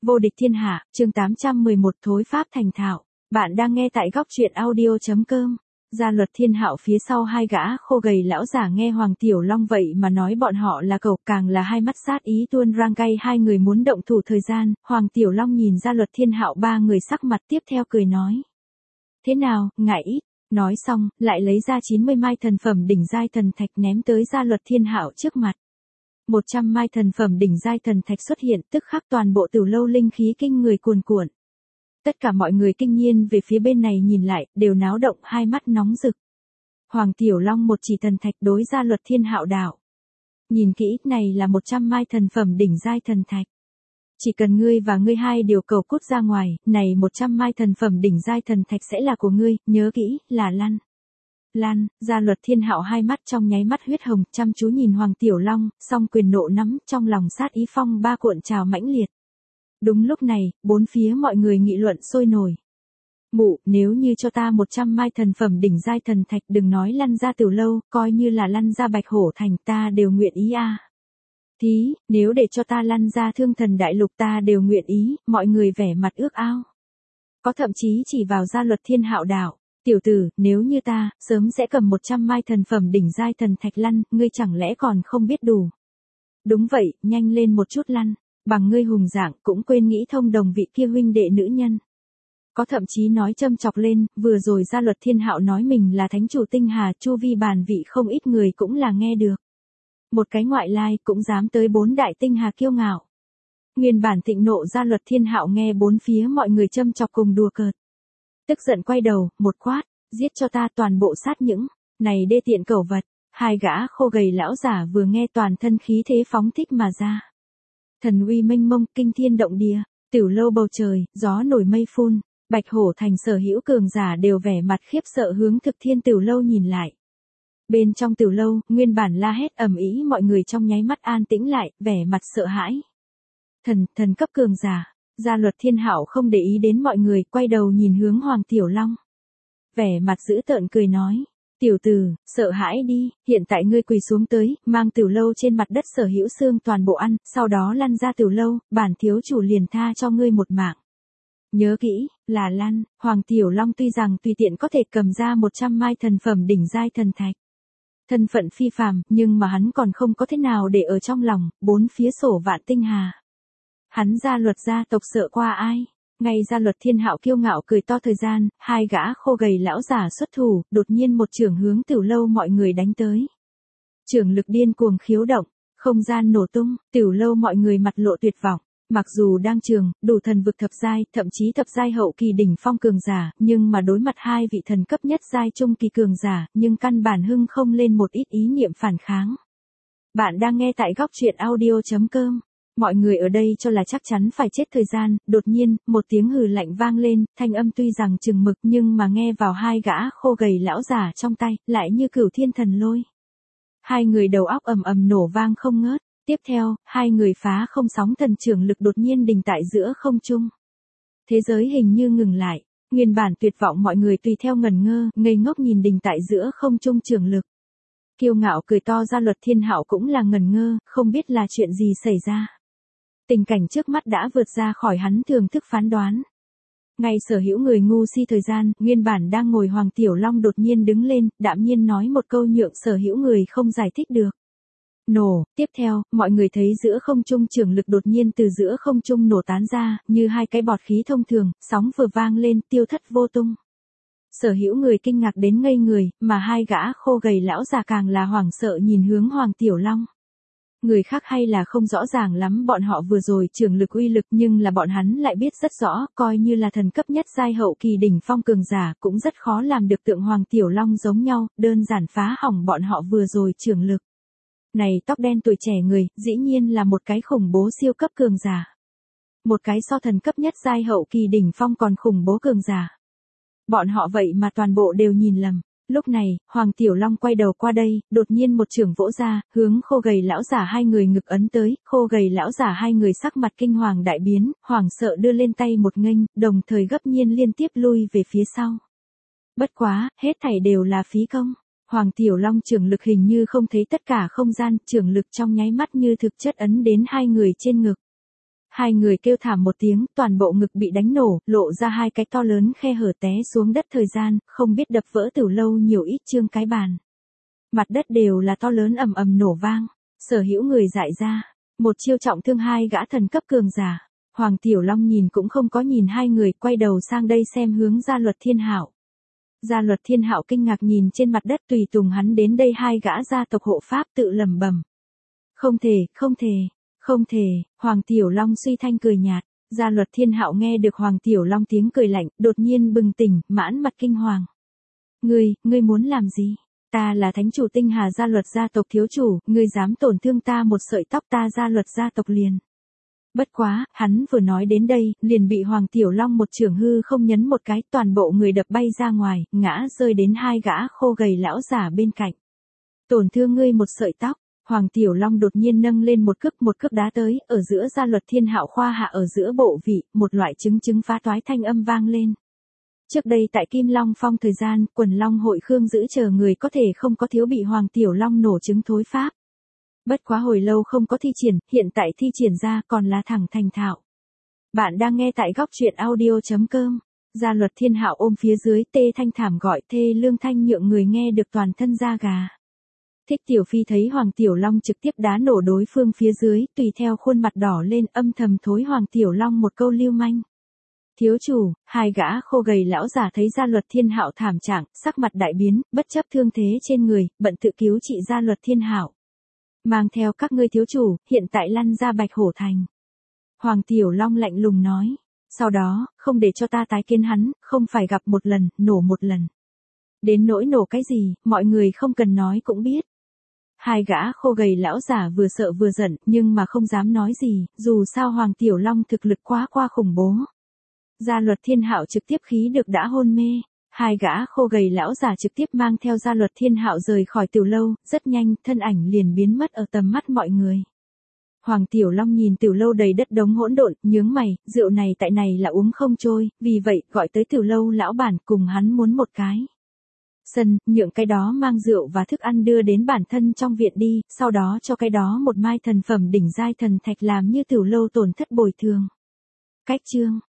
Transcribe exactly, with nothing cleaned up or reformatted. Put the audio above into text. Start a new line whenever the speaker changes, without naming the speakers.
Vô địch thiên hạ, chương tám trăm mười một thối pháp thành thạo. Bạn đang nghe tại góc truyện audio.com. Gia luật thiên hạo phía sau hai gã khô gầy lão giả nghe Hoàng Tiểu Long vậy mà nói bọn họ là cẩu, càng là hai mắt sát ý tuôn rang cay, hai người muốn động thủ thời gian. Hoàng Tiểu Long nhìn Gia luật thiên hạo ba người sắc mặt tiếp theo cười nói. Thế nào, ngại ít. Nói xong, lại lấy ra chín mươi mai thần phẩm đỉnh giai thần thạch ném tới Gia luật thiên hạo trước mặt. một trăm mai thần phẩm đỉnh giai thần thạch xuất hiện, tức khắc toàn bộ Tửu lâu linh khí kinh người cuồn cuộn. Tất cả mọi người kinh nhiên về phía bên này nhìn lại, đều náo động, hai mắt nóng rực. Hoàng Tiểu Long một chỉ thần thạch đối Gia luật thiên hạo đạo. Nhìn kỹ, này là một trăm mai thần phẩm đỉnh giai thần thạch. Chỉ cần ngươi và ngươi hai điều cầu cút ra ngoài, này một trăm mai thần phẩm đỉnh giai thần thạch sẽ là của ngươi, nhớ kỹ, là lăn. Lan, Gia luật thiên hạo hai mắt trong nháy mắt huyết hồng, chăm chú nhìn Hoàng Tiểu Long, song quyền nộ nắm, trong lòng sát ý phong ba cuộn trào mãnh liệt. Đúng lúc này, bốn phía mọi người nghị luận sôi nổi. Mụ, nếu như cho ta một trăm mai thần phẩm đỉnh giai thần thạch, đừng nói lăn ra Tửu lâu, coi như là lăn ra Bạch Hổ thành ta đều nguyện ý a. À. Thí, nếu để cho ta lăn ra Thương Thần đại lục ta đều nguyện ý, mọi người vẻ mặt ước ao. Có thậm chí chỉ vào Gia luật thiên hạo đạo. Tiểu tử, nếu như ta, sớm sẽ cầm một trăm mai thần phẩm đỉnh giai thần thạch lăn, ngươi chẳng lẽ còn không biết đủ. Đúng vậy, nhanh lên một chút lăn, bằng ngươi hùng dạng cũng quên nghĩ thông đồng vị kia huynh đệ nữ nhân. Có thậm chí nói châm chọc lên, vừa rồi Gia luật thiên hạo nói mình là thánh chủ tinh hà, chu vi bàn vị không ít người cũng là nghe được. Một cái ngoại lai cũng dám tới bốn đại tinh hà kiêu ngạo. Nguyên bản thịnh nộ Gia luật thiên hạo nghe bốn phía mọi người châm chọc cùng đùa cợt. Tức giận quay đầu, một quát, giết cho ta toàn bộ sát những, này đê tiện cẩu vật. Hai gã khô gầy lão giả vừa nghe toàn thân khí thế phóng thích mà ra. Thần uy mênh mông, kinh thiên động địa, Tửu lâu bầu trời, gió nổi mây phun, Bạch Hổ thành sở hữu cường giả đều vẻ mặt khiếp sợ hướng Thực Thiên Tửu lâu nhìn lại. Bên trong Tửu lâu, nguyên bản la hét ầm ĩ, mọi người trong nháy mắt an tĩnh lại, vẻ mặt sợ hãi. Thần, thần cấp cường giả. Gia luật thiên hạo không để ý đến mọi người, quay đầu nhìn hướng Hoàng Tiểu Long. Vẻ mặt dữ tợn cười nói. Tiểu tử, sợ hãi đi, hiện tại ngươi quỳ xuống tới, mang Tửu lâu trên mặt đất sở hữu xương toàn bộ ăn, sau đó lăn ra Tửu lâu, bản thiếu chủ liền tha cho ngươi một mạng. Nhớ kỹ, là lăn. Hoàng Tiểu Long tuy rằng tùy tiện có thể cầm ra một trăm mai thần phẩm đỉnh giai thần thạch. Thân phận phi phàm, nhưng mà hắn còn không có thế nào để ở trong lòng, bốn phía sổ vạn tinh hà. Hắn Gia luật gia tộc sợ qua ai? Ngay Gia luật thiên hạo kiêu ngạo cười to thời gian, hai gã khô gầy lão giả xuất thủ, đột nhiên một chưởng hướng Tửu lâu mọi người đánh tới. Chưởng lực điên cuồng khiếu động, không gian nổ tung, Tửu lâu mọi người mặt lộ tuyệt vọng. Mặc dù đang trường, đủ thần vực thập giai, thậm chí thập giai hậu kỳ đỉnh phong cường giả, nhưng mà đối mặt hai vị thần cấp nhất giai trung kỳ cường giả, nhưng căn bản hưng không lên một ít ý niệm phản kháng. Bạn đang nghe tại góc truyện audio.com. Mọi người ở đây cho là chắc chắn phải chết thời gian, đột nhiên, một tiếng hừ lạnh vang lên, thanh âm tuy rằng chừng mực nhưng mà nghe vào hai gã khô gầy lão giả trong tay, lại như cửu thiên thần lôi. Hai người đầu óc ầm ầm nổ vang không ngớt, tiếp theo, hai người phá không sóng thần trưởng lực đột nhiên đình tại giữa không trung. Thế giới hình như ngừng lại, nguyên bản tuyệt vọng mọi người tùy theo ngẩn ngơ, ngây ngốc nhìn đình tại giữa không trung trưởng lực. Kiêu ngạo cười to Gia luật thiên hạo cũng là ngẩn ngơ, không biết là chuyện gì xảy ra. Tình cảnh trước mắt đã vượt ra khỏi hắn thường thức phán đoán. Ngay sở hữu người ngu si thời gian, nguyên bản đang ngồi Hoàng Tiểu Long đột nhiên đứng lên, đạm nhiên nói một câu nhượng sở hữu người không giải thích được. Nổ, tiếp theo, mọi người thấy giữa không trung trưởng lực đột nhiên từ giữa không trung nổ tán ra, như hai cái bọt khí thông thường, sóng vừa vang lên, tiêu thất vô tung. Sở hữu người kinh ngạc đến ngây người, mà hai gã khô gầy lão già càng là hoảng sợ nhìn hướng Hoàng Tiểu Long. Người khác hay là không rõ ràng lắm bọn họ vừa rồi trưởng lực uy lực, nhưng là bọn hắn lại biết rất rõ, coi như là thần cấp nhất giai hậu kỳ đỉnh phong cường giả cũng rất khó làm được tượng Hoàng Tiểu Long giống nhau, đơn giản phá hỏng bọn họ vừa rồi trưởng lực. Này tóc đen tuổi trẻ người, dĩ nhiên là một cái khủng bố siêu cấp cường giả. Một cái so thần cấp nhất giai hậu kỳ đỉnh phong còn khủng bố cường giả. Bọn họ vậy mà toàn bộ đều nhìn lầm. Lúc này, Hoàng Tiểu Long quay đầu qua đây, đột nhiên một chưởng vỗ ra, hướng khô gầy lão giả hai người ngực ấn tới, khô gầy lão giả hai người sắc mặt kinh hoàng đại biến, hoảng sợ đưa lên tay một nghênh, đồng thời gấp nhiên liên tiếp lui về phía sau. Bất quá, hết thảy đều là phí công. Hoàng Tiểu Long chưởng lực hình như không thấy tất cả không gian, chưởng lực trong nháy mắt như thực chất ấn đến hai người trên ngực. Hai người kêu thảm một tiếng, toàn bộ ngực bị đánh nổ, lộ ra hai cái to lớn khe hở té xuống đất thời gian, không biết đập vỡ Tiểu Lâu nhiều ít chương cái bàn. Mặt đất đều là to lớn ầm ầm nổ vang, sở hữu người dại ra, một chiêu trọng thương hai gã thần cấp cường giả. Hoàng Tiểu Long nhìn cũng không có nhìn hai người, quay đầu sang đây xem hướng Gia Luật Thiên Hạo. Gia Luật Thiên Hạo kinh ngạc nhìn trên mặt đất tùy tùng hắn đến đây hai gã gia tộc hộ pháp tự lẩm bẩm. Không thể, không thể, không thể, Hoàng Tiểu Long suy thanh cười nhạt. Gia Luật Thiên Hạo nghe được Hoàng Tiểu Long tiếng cười lạnh, đột nhiên bừng tỉnh, mãn mặt kinh hoàng. Ngươi, ngươi muốn làm gì? Ta là thánh chủ Tinh Hà Gia Luật gia tộc thiếu chủ, ngươi dám tổn thương ta một sợi tóc ta Gia Luật gia tộc liền. Bất quá, hắn vừa nói đến đây, liền bị Hoàng Tiểu Long một chưởng hư không nhấn một cái, toàn bộ người đập bay ra ngoài, ngã rơi đến hai gã khô gầy lão giả bên cạnh. Tổn thương ngươi một sợi tóc, Hoàng Tiểu Long đột nhiên nâng lên một cước một cước đá tới, ở giữa Gia Luật Thiên Hạo khoa hạ ở giữa bộ vị, một loại chứng chứng phá toái thanh âm vang lên. Trước đây tại Kim Long Phong thời gian, quần Long hội Khương giữ chờ người có thể không có thiếu bị Hoàng Tiểu Long nổ trứng thối pháp. Bất quá hồi lâu không có thi triển, hiện tại thi triển ra còn là thẳng thành thạo. Bạn đang nghe tại góc truyện audio chấm com. Gia Luật Thiên Hạo ôm phía dưới tê thanh thảm gọi thê lương thanh nhượng người nghe được toàn thân da gà. Thích Tiểu Phi thấy Hoàng Tiểu Long trực tiếp đá nổ đối phương phía dưới, tùy theo khuôn mặt đỏ lên âm thầm thối Hoàng Tiểu Long một câu lưu manh. Thiếu chủ, hai gã khô gầy lão giả thấy Gia Luật Thiên Hạo thảm trạng, sắc mặt đại biến, bất chấp thương thế trên người, bận tự cứu trị Gia Luật Thiên Hạo. Mang theo các ngươi thiếu chủ, hiện tại lăn ra Bạch Hổ Thành. Hoàng Tiểu Long lạnh lùng nói. Sau đó, không để cho ta tái kiến hắn, không phải gặp một lần, nổ một lần. Đến nỗi nổ cái gì, mọi người không cần nói cũng biết. Hai gã khô gầy lão giả vừa sợ vừa giận, nhưng mà không dám nói gì, dù sao Hoàng Tiểu Long thực lực quá qua khủng bố. Gia Luật Thiên Hạo trực tiếp khí được đã hôn mê. Hai gã khô gầy lão giả trực tiếp mang theo Gia Luật Thiên Hạo rời khỏi Tiểu Lâu, rất nhanh, thân ảnh liền biến mất ở tầm mắt mọi người. Hoàng Tiểu Long nhìn Tiểu Lâu đầy đất đống hỗn độn, nhướng mày, rượu này tại này là uống không trôi, vì vậy, gọi tới Tiểu Lâu lão bản cùng hắn muốn một cái sân, nhượng cái đó mang rượu và thức ăn đưa đến bản thân trong viện đi, sau đó cho cái đó một mai thần phẩm đỉnh giai thần thạch làm như Tiểu Lâu tổn thất bồi thường. Cách chương